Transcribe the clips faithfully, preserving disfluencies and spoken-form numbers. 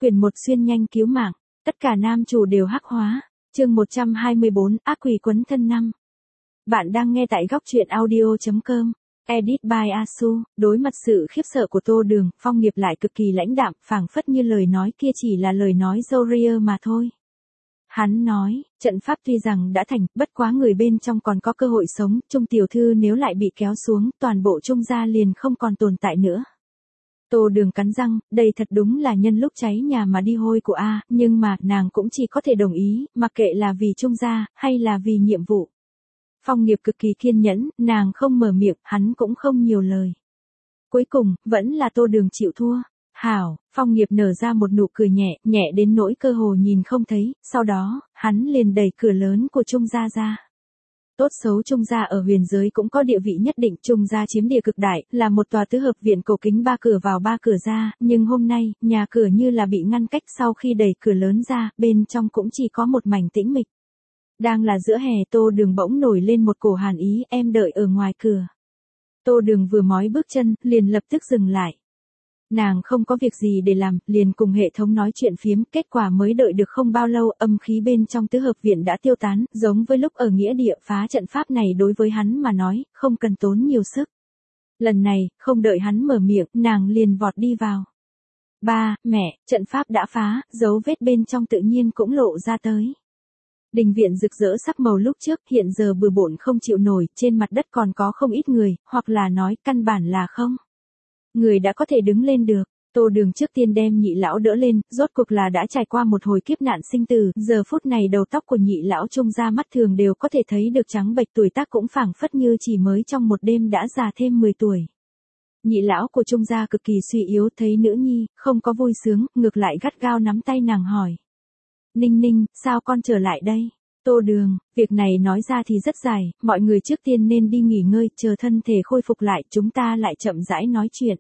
Quyền một xuyên nhanh cứu mạng, tất cả nam chủ đều hắc hóa. Chương một trăm hai mươi bốn, ác quỷ quấn thân năm. Bạn đang nghe tại góc truyện audio chấm com. Edit by Asu. Đối mặt sự khiếp sợ của Tô Đường, Phong Nghiệp lại cực kỳ lãnh đạm, phảng phất như lời nói kia chỉ là lời nói râu ria mà thôi. Hắn nói, trận pháp tuy rằng đã thành, bất quá người bên trong còn có cơ hội sống, Trung tiểu thư nếu lại bị kéo xuống, toàn bộ Trung gia liền không còn tồn tại nữa. Tô Đường cắn răng, đây thật đúng là nhân lúc cháy nhà mà đi hôi của A, nhưng mà, nàng cũng chỉ có thể đồng ý, mặc kệ là vì Trung gia, hay là vì nhiệm vụ. Phong Nghiệp cực kỳ kiên nhẫn, nàng không mở miệng, hắn cũng không nhiều lời. Cuối cùng, vẫn là Tô Đường chịu thua. Hảo, Phong Nghiệp nở ra một nụ cười nhẹ, nhẹ đến nỗi cơ hồ nhìn không thấy, sau đó, hắn liền đẩy cửa lớn của Trung gia ra. Tốt xấu Trung gia ở huyền giới cũng có địa vị nhất định, Trung gia chiếm địa cực đại, là một tòa tứ hợp viện cổ kính ba cửa vào ba cửa ra, nhưng hôm nay, nhà cửa như là bị ngăn cách sau khi đẩy cửa lớn ra, bên trong cũng chỉ có một mảnh tĩnh mịch. Đang là giữa hè, Tô Đường bỗng nổi lên một cổ hàn ý, em đợi ở ngoài cửa. Tô Đường vừa mói bước chân, liền lập tức dừng lại. Nàng không có việc gì để làm, liền cùng hệ thống nói chuyện phiếm, kết quả mới đợi được không bao lâu, âm khí bên trong tứ hợp viện đã tiêu tán, giống với lúc ở nghĩa địa, phá trận pháp này đối với hắn mà nói, không cần tốn nhiều sức. Lần này, không đợi hắn mở miệng, nàng liền vọt đi vào. Ba, mẹ, trận pháp đã phá, dấu vết bên trong tự nhiên cũng lộ ra tới. Đình viện rực rỡ sắc màu lúc trước, hiện giờ bừa bộn không chịu nổi, trên mặt đất còn có không ít người, hoặc là nói, căn bản là không. Người đã có thể đứng lên được. Tô Đường trước tiên đem nhị lão đỡ lên, rốt cuộc là đã trải qua một hồi kiếp nạn sinh tử, giờ phút này đầu tóc của nhị lão Trung gia mắt thường đều có thể thấy được trắng bệch, tuổi tác cũng phảng phất như chỉ mới trong một đêm đã già thêm mười tuổi. Nhị lão của Trung gia cực kỳ suy yếu, thấy nữ nhi, không có vui sướng, ngược lại gắt gao nắm tay nàng hỏi. Ninh Ninh, sao con trở lại đây? Tô Đường, việc này nói ra thì rất dài, mọi người trước tiên nên đi nghỉ ngơi, chờ thân thể khôi phục lại, chúng ta lại chậm rãi nói chuyện.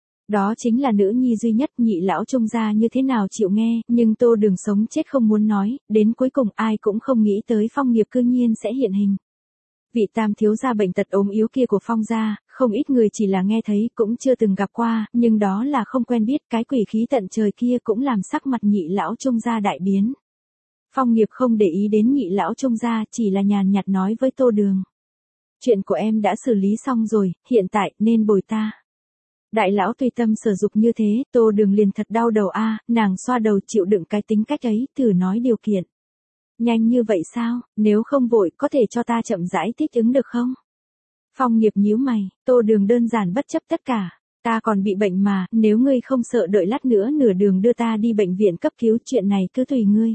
Đó chính là nữ nhi duy nhất, nhị lão Trung gia như thế nào chịu nghe, nhưng Tô Đường sống chết không muốn nói, đến cuối cùng ai cũng không nghĩ tới Phong Nghiệp cư nhiên sẽ hiện hình. Vị tam thiếu gia bệnh tật ốm yếu kia của Phong gia, không ít người chỉ là nghe thấy, cũng chưa từng gặp qua, nhưng đó là không quen biết, cái quỷ khí tận trời kia cũng làm sắc mặt nhị lão Trung gia đại biến. Phong Nghiệp không để ý đến nhị lão Trung gia, chỉ là nhàn nhạt nói với Tô Đường. Chuyện của em đã xử lý xong rồi, hiện tại nên bồi ta. Đại lão tùy tâm sở dục như thế, Tô Đường liền thật đau đầu a, à, nàng xoa đầu chịu đựng cái tính cách ấy, thử nói điều kiện. Nhanh như vậy sao, nếu không vội, có thể cho ta chậm rãi thích ứng được không? Phong Nghiệp nhíu mày, Tô Đường đơn giản bất chấp tất cả. Ta còn bị bệnh mà, nếu ngươi không sợ đợi lát nữa nửa đường đưa ta đi bệnh viện cấp cứu, chuyện này cứ tùy ngươi.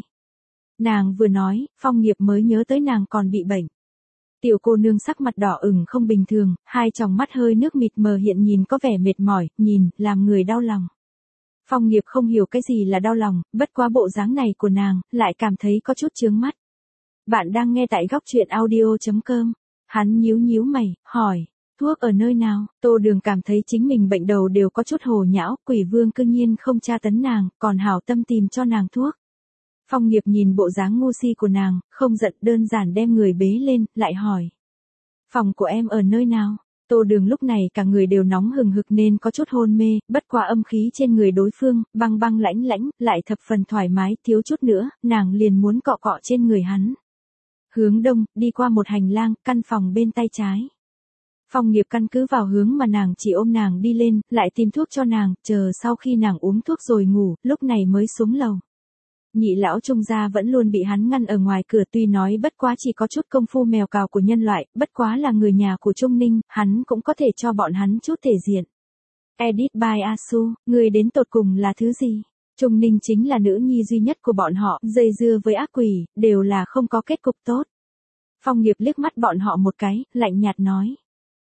Nàng vừa nói, Phong Nghiệp mới nhớ tới nàng còn bị bệnh. Tiểu cô nương sắc mặt đỏ ửng không bình thường, hai tròng mắt hơi nước mịt mờ hiện nhìn có vẻ mệt mỏi, nhìn, làm người đau lòng. Phong Nghiệp không hiểu cái gì là đau lòng, bất quá bộ dáng này của nàng, lại cảm thấy có chút chướng mắt. Bạn đang nghe tại góc truyện audio chấm com. Hắn nhíu nhíu mày, hỏi, thuốc ở nơi nào? Tô Đường cảm thấy chính mình bệnh đầu đều có chút hồ nhão, quỷ vương cư nhiên không tra tấn nàng, còn hảo tâm tìm cho nàng thuốc. Phong Nghiệp nhìn bộ dáng ngu si của nàng, không giận, đơn giản đem người bế lên, lại hỏi. Phòng của em ở nơi nào? Tô Đường lúc này cả người đều nóng hừng hực nên có chút hôn mê, bất qua âm khí trên người đối phương, băng băng lãnh lãnh, lại thập phần thoải mái, thiếu chút nữa, nàng liền muốn cọ cọ trên người hắn. Hướng đông, đi qua một hành lang, căn phòng bên tay trái. Phong Nghiệp căn cứ vào hướng mà nàng chỉ ôm nàng đi lên, lại tìm thuốc cho nàng, chờ sau khi nàng uống thuốc rồi ngủ, lúc này mới xuống lầu. Nhị lão Trung gia vẫn luôn bị hắn ngăn ở ngoài cửa, tuy nói bất quá chỉ có chút công phu mèo cào của nhân loại, bất quá là người nhà của Trung Ninh, hắn cũng có thể cho bọn hắn chút thể diện. Edit by Asu, người đến tột cùng là thứ gì? Trung Ninh chính là nữ nhi duy nhất của bọn họ, dây dưa với ác quỷ, đều là không có kết cục tốt. Phong Nghiệp liếc mắt bọn họ một cái, lạnh nhạt nói.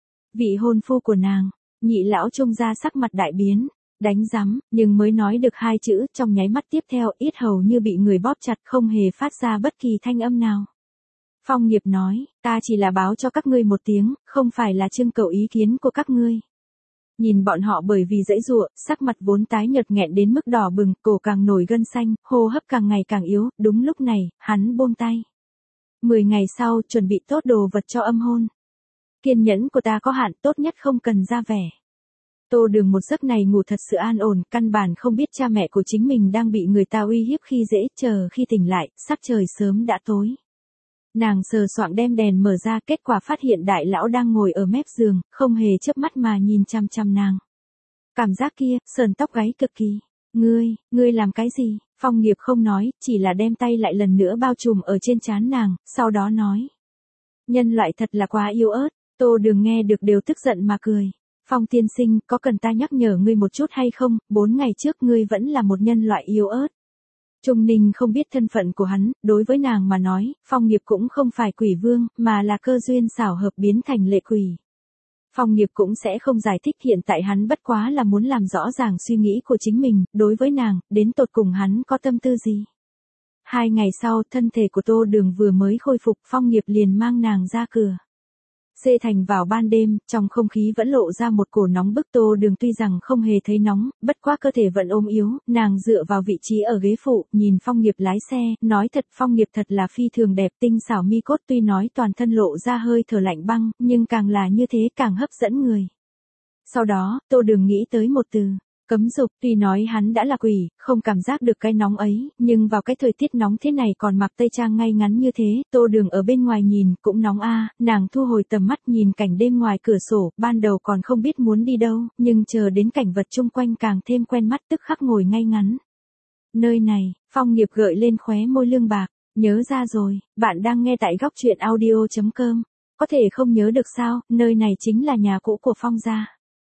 Vị hôn phu của nàng, nhị lão Trung gia sắc mặt đại biến. Đánh rắm, nhưng mới nói được hai chữ, trong nháy mắt tiếp theo, yết hầu như bị người bóp chặt, không hề phát ra bất kỳ thanh âm nào. Phong Nghiệp nói, ta chỉ là báo cho các ngươi một tiếng, không phải là trưng cầu ý kiến của các ngươi. Nhìn bọn họ bởi vì dãy giụa, sắc mặt vốn tái nhợt nghẹn đến mức đỏ bừng, cổ càng nổi gân xanh, hô hấp càng ngày càng yếu, đúng lúc này, hắn buông tay. Mười ngày sau, chuẩn bị tốt đồ vật cho âm hôn. Kiên nhẫn của ta có hạn, tốt nhất không cần ra vẻ. Tô Đường một giấc này ngủ thật sự an ổn, căn bản không biết cha mẹ của chính mình đang bị người ta uy hiếp khi dễ, chờ khi tỉnh lại, sắc trời sớm đã tối. Nàng sờ soạng đem đèn mở ra, kết quả phát hiện đại lão đang ngồi ở mép giường, không hề chớp mắt mà nhìn chăm chăm nàng. Cảm giác kia, sờn tóc gáy cực kỳ. Ngươi, ngươi làm cái gì? Phong Nghiệp không nói, chỉ là đem tay lại lần nữa bao trùm ở trên trán nàng, sau đó nói. Nhân loại thật là quá yếu ớt. Tô Đường nghe được đều tức giận mà cười. Phong tiên sinh, có cần ta nhắc nhở ngươi một chút hay không? Bốn ngày trước ngươi vẫn là một nhân loại yếu ớt. Trung Ninh không biết thân phận của hắn, đối với nàng mà nói, Phong Nghiệp cũng không phải quỷ vương, mà là cơ duyên xảo hợp biến thành lệ quỷ. Phong Nghiệp cũng sẽ không giải thích, hiện tại hắn bất quá là muốn làm rõ ràng suy nghĩ của chính mình, đối với nàng, đến tột cùng hắn có tâm tư gì. Hai ngày sau, thân thể của Tô Đường vừa mới khôi phục, Phong Nghiệp liền mang nàng ra cửa. Xê thành vào ban đêm, trong không khí vẫn lộ ra một cổ nóng bức. Tô Đường tuy rằng không hề thấy nóng, bất quá cơ thể vẫn ôm yếu, nàng dựa vào vị trí ở ghế phụ, nhìn Phong Nghiệp lái xe, nói thật Phong Nghiệp thật là phi thường đẹp, tinh xảo mi cốt, tuy nói toàn thân lộ ra hơi thở lạnh băng, nhưng càng là như thế càng hấp dẫn người. Sau đó, Tô Đường nghĩ tới một từ. Cấm dục, tuy nói hắn đã là quỷ, không cảm giác được cái nóng ấy, nhưng vào cái thời tiết nóng thế này còn mặc tây trang ngay ngắn như thế, Tô Đường ở bên ngoài nhìn, cũng nóng a. Nàng thu hồi tầm mắt nhìn cảnh đêm ngoài cửa sổ, ban đầu còn không biết muốn đi đâu, nhưng chờ đến cảnh vật chung quanh càng thêm quen mắt, tức khắc ngồi ngay ngắn. Nơi này, Phong Nghiệp gợi lên khóe môi lương bạc, nhớ ra rồi, bạn đang nghe tại góc truyện audio chấm com, có thể không nhớ được sao, nơi này chính là nhà cũ của Phong gia.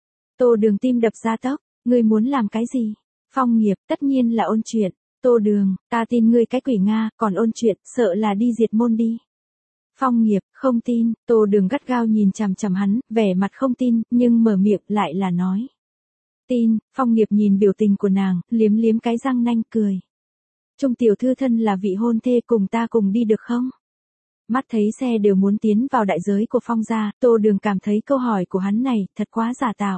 Tô Đường tim đập ra tốc. Ngươi muốn làm cái gì? Phong Nghiệp, tất nhiên là ôn chuyện. Tô Đường, ta tin ngươi cái quỷ Nga, còn ôn chuyện, sợ là đi diệt môn đi. Phong Nghiệp, không tin. Tô Đường gắt gao nhìn chằm chằm hắn, vẻ mặt không tin, nhưng mở miệng lại là nói. Tin. Phong Nghiệp nhìn biểu tình của nàng, liếm liếm cái răng nanh cười. Trung tiểu thư thân là vị hôn thê, cùng ta cùng đi được không? Mắt thấy xe đều muốn tiến vào đại giới của Phong gia, Tô Đường cảm thấy câu hỏi của hắn này thật quá giả tạo.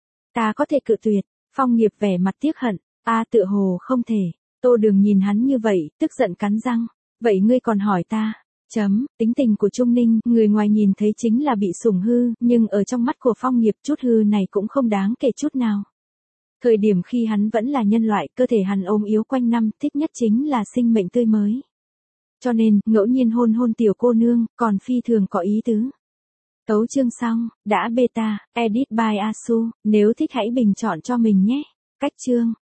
Ta có thể cự tuyệt. Phong Nghiệp vẻ mặt tiếc hận. A à, tựa hồ không thể. Tô Đường nhìn hắn như vậy, tức giận cắn răng. Vậy ngươi còn hỏi ta? Chấm, tính tình của Trung Ninh, người ngoài nhìn thấy chính là bị sủng hư, nhưng ở trong mắt của Phong Nghiệp chút hư này cũng không đáng kể chút nào. Thời điểm khi hắn vẫn là nhân loại, cơ thể hắn ốm yếu quanh năm, thích nhất chính là sinh mệnh tươi mới. Cho nên, ngẫu nhiên hôn hôn tiểu cô nương, còn phi thường có ý tứ. Tấu chương xong, đã beta, edit by Asu, nếu thích hãy bình chọn cho mình nhé. Cách chương.